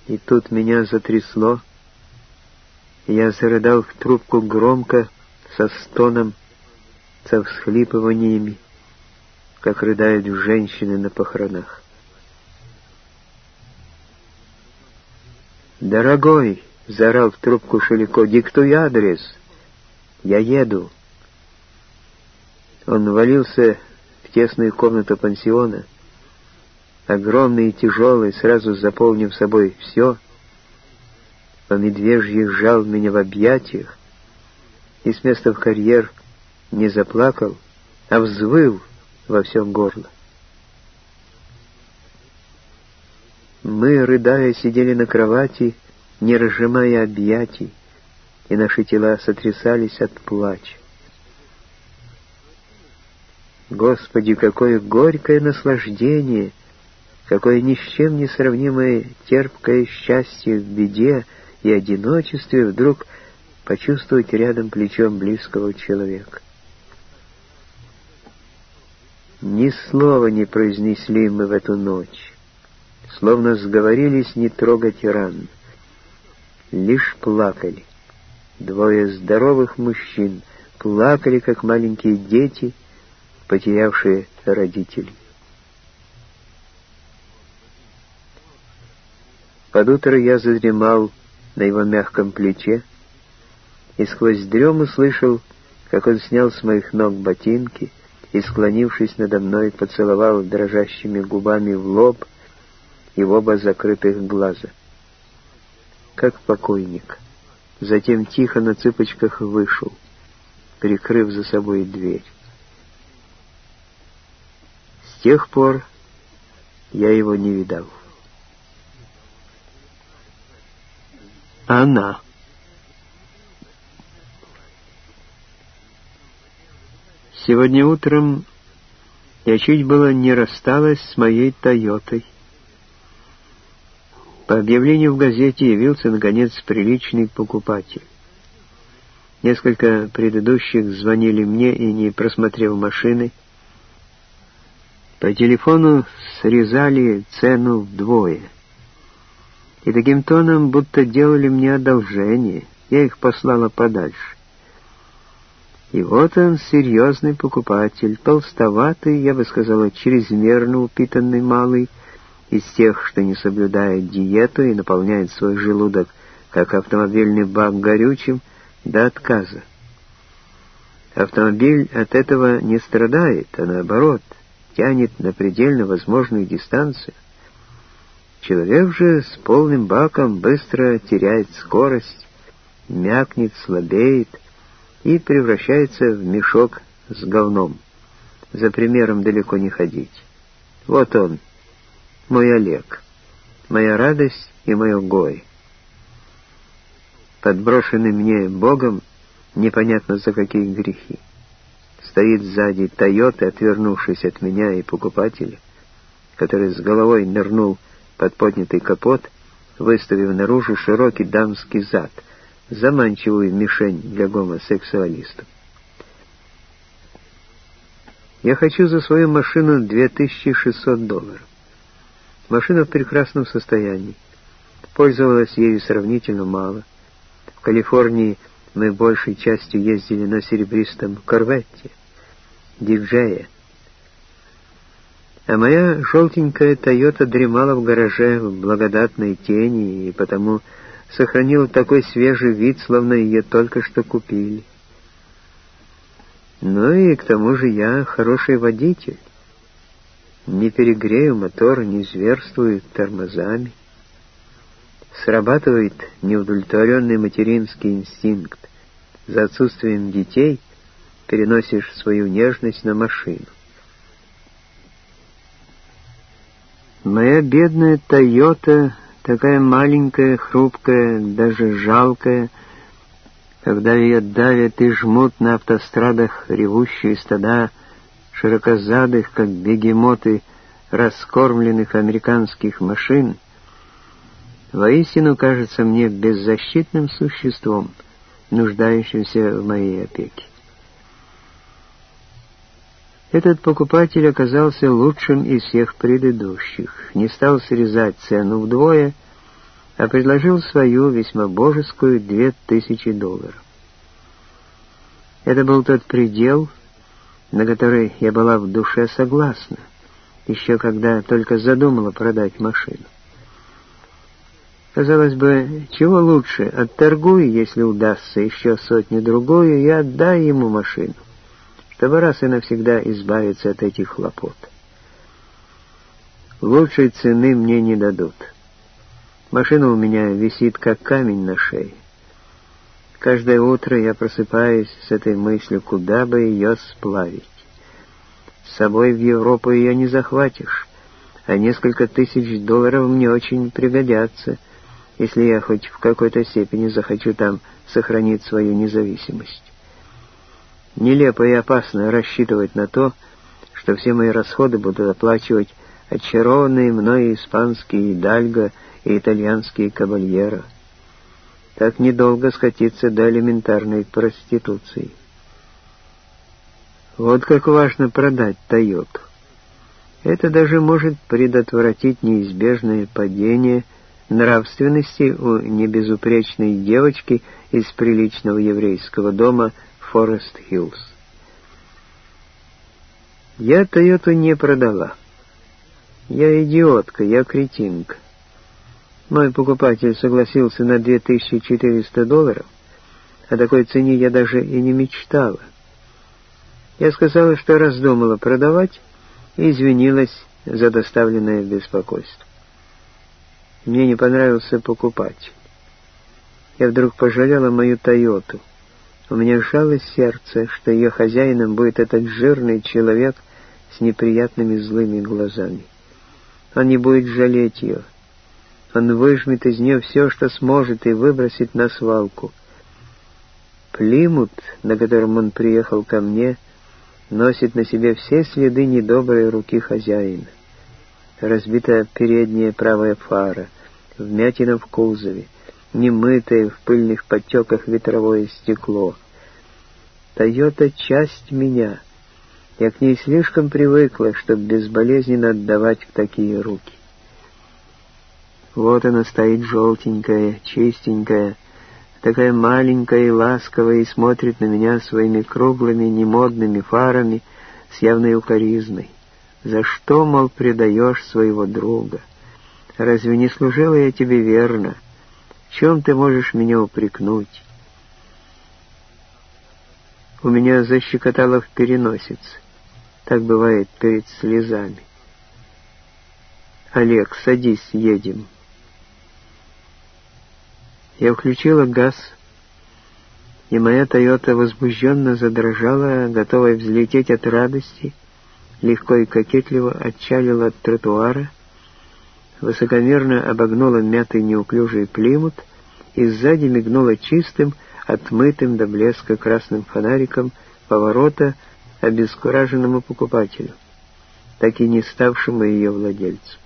И тут меня затрясло, и я зарыдал в трубку громко, со стоном, со всхлипываниями, как рыдают женщины на похоронах. «Дорогой!» — заорал в трубку Шелико. «Диктуй адрес! Я еду!» Он ввалился в тесную комнату пансиона, огромный и тяжелый, сразу заполнив собой все, по медвежьи сжал меня в объятиях и с места в карьер не заплакал, а взвыл во всем горло. Мы, рыдая, сидели на кровати, не разжимая объятий, и наши тела сотрясались от плача. Господи, какое горькое наслаждение, какое ни с чем не сравнимое терпкое счастье в беде и одиночестве вдруг почувствовать рядом плечом близкого человека. Ни слова не произнесли мы в эту ночь, словно сговорились не трогать ран. Лишь плакали. Двое здоровых мужчин плакали, как маленькие дети, потерявшие родителей. Под утро я задремал на его мягком плече и сквозь дрему слышал, как он снял с моих ног ботинки и, склонившись надо мной, поцеловал дрожащими губами в лоб и в оба закрытых глаза, как покойник. Затем тихо на цыпочках вышел, прикрыв за собой дверь. С тех пор я его не видал. Она. Сегодня утром я чуть было не рассталась с моей «Тойотой». По объявлению в газете явился, наконец, приличный покупатель. Несколько предыдущих звонили мне и, не просмотрев машины, по телефону срезали цену вдвое. И таким тоном, будто делали мне одолжение, я их послала подальше. И вот он, серьезный покупатель, толстоватый, я бы сказала, чрезмерно упитанный малый, из тех, что не соблюдает диету и наполняет свой желудок, как автомобильный бак, горючим до отказа. Автомобиль от этого не страдает, а наоборот, тянет на предельно возможную дистанцию. Человек же с полным баком быстро теряет скорость, мякнет, слабеет и превращается в мешок с говном. За примером далеко не ходить. Вот он, мой Олег, моя радость и мое горе. Подброшенный мне Богом непонятно за какие грехи. Стоит сзади «Тойота», отвернувшись от меня и покупателя, который с головой нырнул под поднятый капот, выставив наружу широкий дамский зад, заманчивую мишень для гомосексуалистов. Я хочу за свою машину $2600. Машина в прекрасном состоянии. Пользовалась ею сравнительно мало. В Калифорнии мы большей частью ездили на серебристом корветте, диджея. А моя желтенькая «Тойота» дремала в гараже в благодатной тени и потому сохранила такой свежий вид, словно ее только что купили. Ну и к тому же я хороший водитель. Не перегрею мотор, не зверствую тормозами. Срабатывает неудовлетворенный материнский инстинкт. За отсутствием детей переносишь свою нежность на машину. Моя бедная «Тойота», такая маленькая, хрупкая, даже жалкая, когда ее давят и жмут на автострадах ревущие стада широкозадых, как бегемоты, раскормленных американских машин, воистину кажется мне беззащитным существом, нуждающимся в моей опеке. Этот покупатель оказался лучшим из всех предыдущих, не стал срезать цену вдвое, а предложил свою, весьма божескую, $2000. Это был тот предел, на который я была в душе согласна, еще когда только задумала продать машину. Казалось бы, чего лучше, отторгуй, если удастся, еще сотню-другую, и отдай ему машину, чтобы раз и навсегда избавиться от этих хлопот. Лучшей цены мне не дадут. Машина у меня висит, как камень на шее. Каждое утро я просыпаюсь с этой мыслью, куда бы ее сплавить. С собой в Европу ее не захватишь, а несколько $1000 мне очень пригодятся, если я хоть в какой-то степени захочу там сохранить свою независимость. Нелепо и опасно рассчитывать на то, что все мои расходы будут оплачивать очарованные мною испанские идальго и итальянские кабальеро. Так недолго скатиться до элементарной проституции. Вот как важно продать «Тойоту». Это даже может предотвратить неизбежное падение нравственности у небезупречной девочки из приличного еврейского дома Форест-Хиллз. Я «Тойоту» не продала. Я идиотка, я кретинка. Мой покупатель согласился на $2400, о такой цене я даже и не мечтала. Я сказала, что раздумала продавать, и извинилась за доставленное беспокойство. Мне не понравился покупатель. Я вдруг пожалела мою «Тойоту». У меня сжалось сердце, что ее хозяином будет этот жирный человек с неприятными злыми глазами. Он не будет жалеть ее. Он выжмет из нее все, что сможет, и выбросит на свалку. Плимут, на котором он приехал ко мне, носит на себе все следы недоброй руки хозяина. Разбитая передняя правая фара, вмятина в кузове, немытое в пыльных подтеках ветровое стекло. «Тойота» — часть меня. Я к ней слишком привыкла, чтобы безболезненно отдавать в такие руки. Вот она стоит желтенькая, чистенькая, такая маленькая и ласковая, и смотрит на меня своими круглыми, немодными фарами с явной укоризной. За что, мол, предаешь своего друга? Разве не служила я тебе верно? В чем ты можешь меня упрекнуть? У меня защекотало в переносице. Так бывает перед слезами. «Олег, садись, едем». Я включила газ, и моя «Тойота» возбужденно задрожала, готовая взлететь от радости, легко и кокетливо отчалила от тротуара, высокомерно обогнула мятый неуклюжий Плимут и сзади мигнула чистым, отмытым до блеска красным фонариком поворота обескураженному покупателю, так и не ставшему ее владельцем.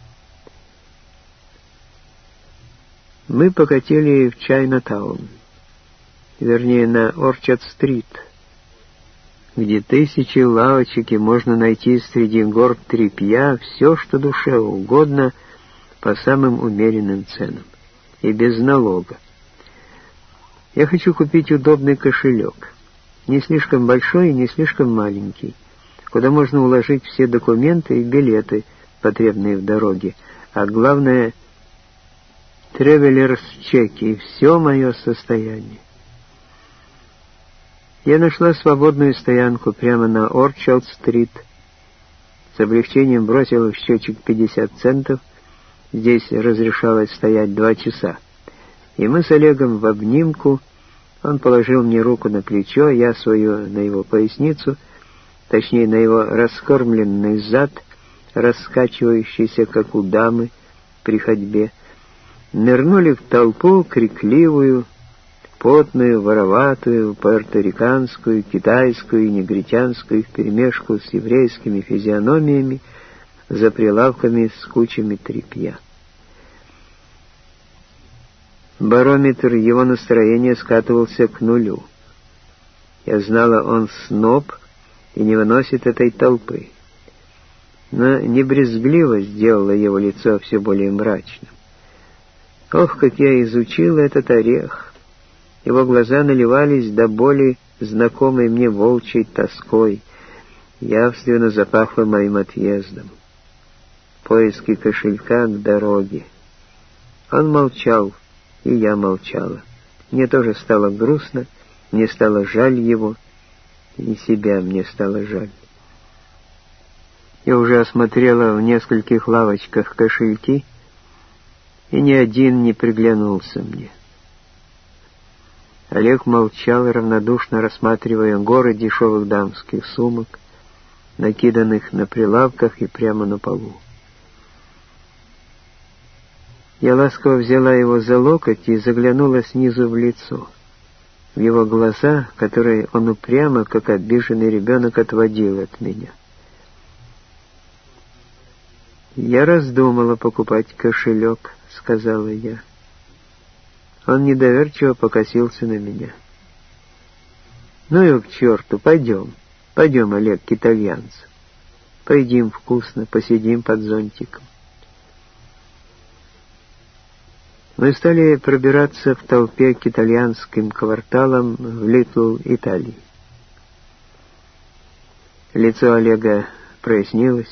Мы покатили в Чайна-таун, вернее, на Орчард-стрит, где тысячи лавочек, и можно найти среди гор тряпья все, что душе угодно, по самым умеренным ценам и без налога. Я хочу купить удобный кошелек, не слишком большой и не слишком маленький, куда можно уложить все документы и билеты, потребные в дороге, а главное — тревелерс-чеки и все мое состояние. Я нашла свободную стоянку прямо на Орчард-стрит, с облегчением бросила в счетчик 50 центов, здесь разрешалось стоять 2 часа, и мы с Олегом в обнимку, он положил мне руку на плечо, я свою на его поясницу, точнее на его раскормленный зад, раскачивающийся, как у дамы при ходьбе, нырнули в толпу крикливую, потную, вороватую, пуэрториканскую, китайскую и негритянскую вперемешку с еврейскими физиономиями за прилавками с кучами тряпья. Барометр его настроения скатывался к нулю. Я знала, он сноб и не выносит этой толпы. Но не брезгливо сделало его лицо все более мрачным. Ох, как я изучил этот орех! Его глаза наливались до боли знакомой мне волчьей тоской. Явственно запахло моим отъездом. Поиски кошелька к дороге. Он молчал, и я молчала. Мне тоже стало грустно, мне стало жаль его, и себя мне стало жаль. Я уже осмотрела в нескольких лавочках кошельки, и ни один не приглянулся мне. Олег молчал, равнодушно рассматривая горы дешевых дамских сумок, накиданных на прилавках и прямо на полу. Я ласково взяла его за локоть и заглянула снизу в лицо, в его глаза, которые он упрямо, как обиженный ребенок, отводил от меня. «Я раздумала покупать кошелек», — сказала я. Он недоверчиво покосился на меня. «Ну и к черту, пойдем, Олег, к итальянцу. Поедим вкусно, посидим под зонтиком». Мы стали пробираться в толпе к итальянским кварталам в Литл Италии. Лицо Олега прояснилось.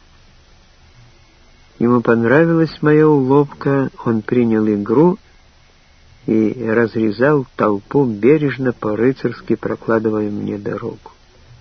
Ему понравилась моя уловка, он принял игру и разрезал толпу, бережно по-рыцарски прокладывая мне дорогу.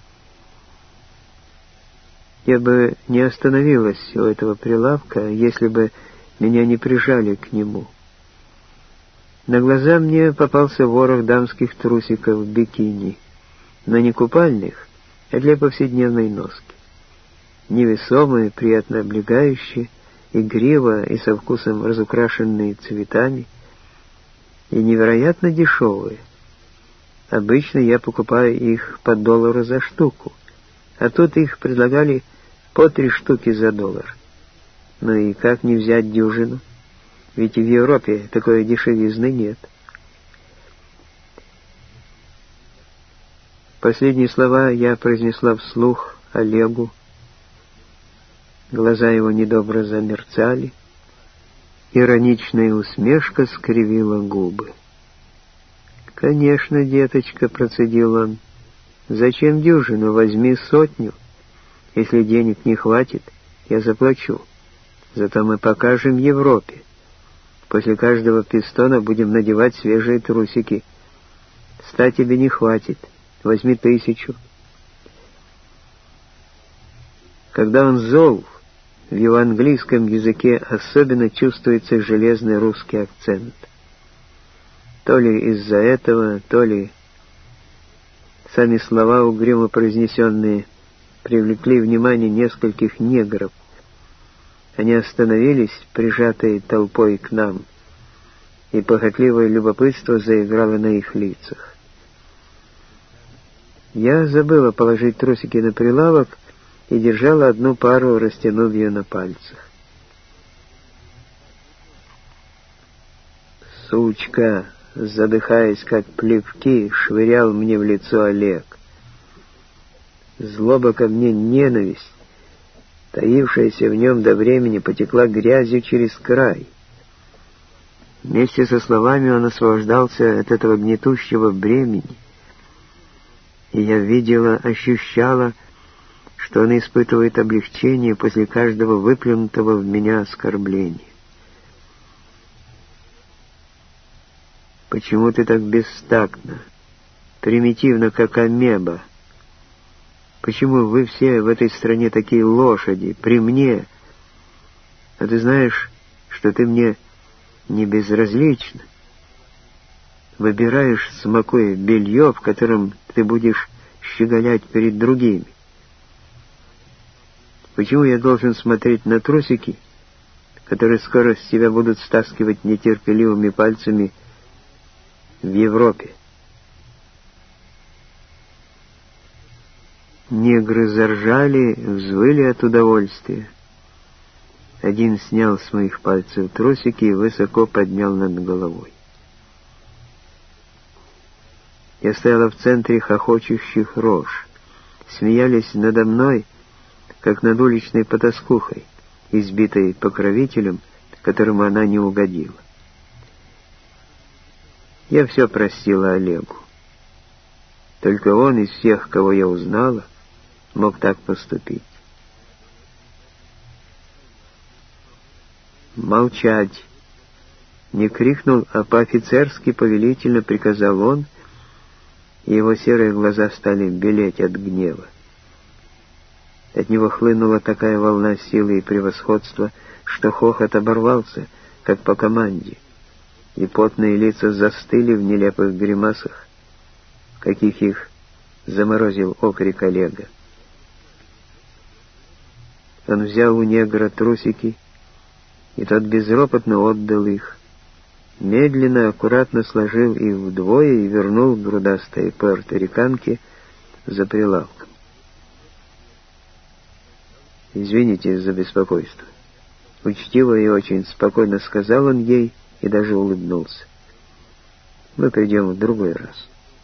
Я бы не остановилась у этого прилавка, если бы меня не прижали к нему. На глаза мне попался ворох дамских трусиков в бикини, но не купальных, а для повседневной носки. Невесомые, приятно облегающие, игриво и со вкусом разукрашенные цветами, и невероятно дешевые. Обычно я покупаю их по $1 за штуку, а тут их предлагали по 3 штуки за $1. Ну и как не взять дюжину? Ведь в Европе такой дешевизны нет. Последние слова я произнесла вслух Олегу. Глаза его недобро замерцали. Ироничная усмешка скривила губы. «Конечно, деточка», — процедил он. «Зачем дюжину? Возьми 100. Если денег не хватит, я заплачу. Зато мы покажем Европе. После каждого пистона будем надевать свежие трусики. 100 тебе не хватит. Возьми 1000». Когда он зол, в его английском языке особенно чувствуется железный русский акцент. То ли из-за этого, то ли сами слова, угрюмо произнесенные, привлекли внимание нескольких негров. Они остановились, прижатые толпой к нам, и похотливое любопытство заиграло на их лицах. Я забыла положить трусики на прилавок и держала одну пару, растянув ее на пальцах. «Сучка!» — задыхаясь, как плевки, швырял мне в лицо Олег. Злоба ко мне, ненависть, таившаяся в нем до времени, потекла грязью через край. Вместе со словами он освобождался от этого гнетущего бремени, и я видела, ощущала, что он испытывает облегчение после каждого выплюнутого в меня оскорбления. «Почему ты так бестактна, примитивно, как амеба? Почему вы все в этой стране такие лошади, при мне? А ты знаешь, что ты мне не безразлична. Выбираешь, смакуя, белье, в котором ты будешь щеголять перед другими. Почему я должен смотреть на трусики, которые скоро с тебя будут стаскивать нетерпеливыми пальцами в Европе?» Негры заржали, взвыли от удовольствия. Один снял с моих пальцев трусики и высоко поднял над головой. Я стояла в центре хохочущих рож. Смеялись надо мной, как над уличной потаскухой, избитой покровителем, которому она не угодила. Я все простила Олегу. Только он из всех, кого я узнала, мог так поступить. «Молчать!» Не крикнул, а по-офицерски повелительно приказал он, и его серые глаза стали белеть от гнева. От него хлынула такая волна силы и превосходства, что хохот оборвался, как по команде, и потные лица застыли в нелепых гримасах, каких их заморозил окрик Олега. Он взял у негра трусики, и тот безропотно отдал их, медленно, аккуратно сложил их вдвое и вернул к грудастой пуэрториканке за прилавком. «Извините за беспокойство». Учтиво и очень спокойно сказал он ей и даже улыбнулся. «Мы придем в другой раз».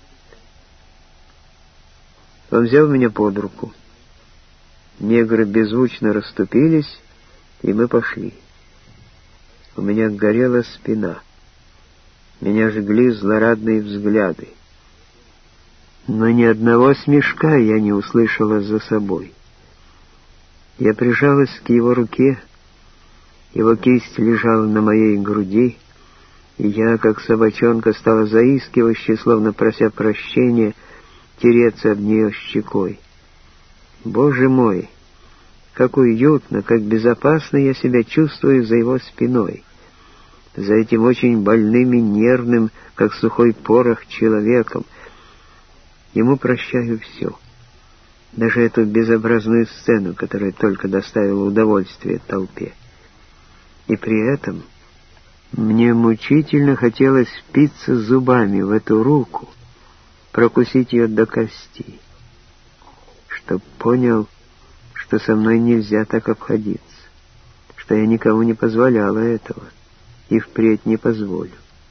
Он взял меня под руку. Негры беззвучно расступились, и мы пошли. У меня горела спина. Меня жгли злорадные взгляды. Но ни одного смешка я не услышала за собой. Я прижалась к его руке, его кисть лежала на моей груди, и я, как собачонка, стала заискивающе, словно прося прощения, тереться об нее щекой. Боже мой, как уютно, как безопасно я себя чувствую за его спиной, за этим очень больным и нервным, как сухой порох, человеком. Ему прощаю все, даже эту безобразную сцену, которая только доставила удовольствие толпе. И при этом мне мучительно хотелось впиться зубами в эту руку, прокусить ее до костей, чтоб понял, что со мной нельзя так обходиться, что я никому не позволяла этого и впредь не позволю.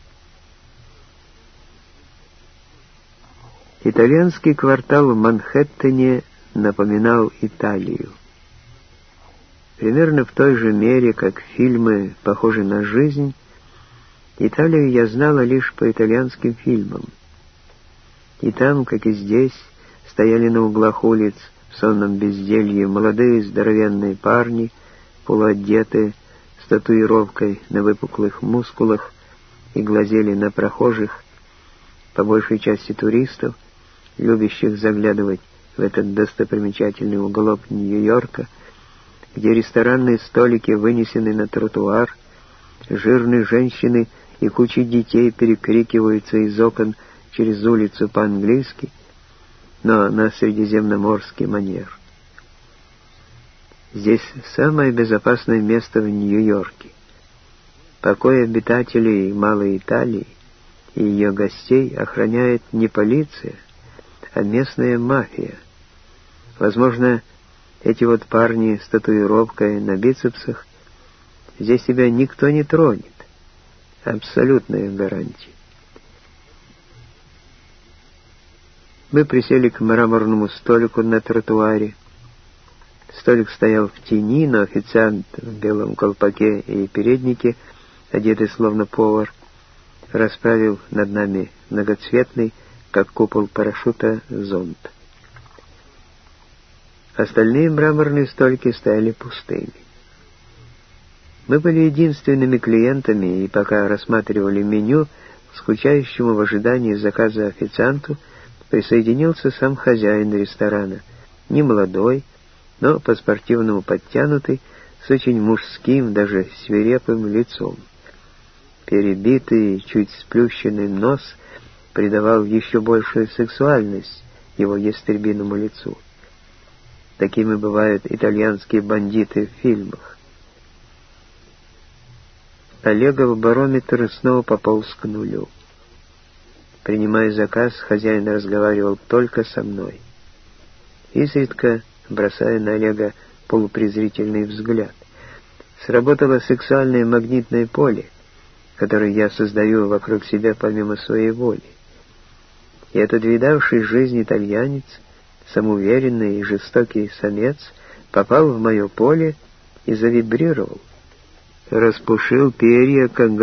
Итальянский квартал в Манхэттене напоминал Италию. Примерно в той же мере, как фильмы похожи на жизнь, Италию я знала лишь по итальянским фильмам. И там, как и здесь, стояли на углах улиц в сонном безделье молодые здоровенные парни, полуодетые, с татуировкой на выпуклых мускулах, и глазели на прохожих, по большей части туристов, любящих заглядывать в этот достопримечательный уголок Нью-Йорка, где ресторанные столики вынесены на тротуар, жирные женщины и куча детей перекрикиваются из окон через улицу по-английски, но на средиземноморский манер. Здесь самое безопасное место в Нью-Йорке. Покой обитателей Малой Италии и ее гостей охраняет не полиция, а местная мафия. Возможно, эти вот парни с татуировкой на бицепсах, здесь тебя никто не тронет. Абсолютная гарантия. Мы присели к мраморному столику на тротуаре. Столик стоял в тени, но официант в белом колпаке и переднике, одетый словно повар, расправил над нами многоцветный, как купол парашюта, зонт. Остальные мраморные столики стояли пустыми. Мы были единственными клиентами, и пока рассматривали меню, к скучающему в ожидании заказа официанту присоединился сам хозяин ресторана, немолодой, но по-спортивному подтянутый, с очень мужским, даже свирепым лицом. Перебитый, чуть сплющенный нос придавал еще большую сексуальность его ястребиному лицу. Такими бывают итальянские бандиты в фильмах. Олегов барометр снова пополз к нулю. Принимая заказ, хозяин разговаривал только со мной, изредка бросая на Олега полупрезрительный взгляд. Сработало сексуальное магнитное поле, которое я создаю вокруг себя помимо своей воли. И этот видавший жизнь итальянец, самоуверенный и жестокий самец, попал в мое поле и завибрировал, распушил перья, как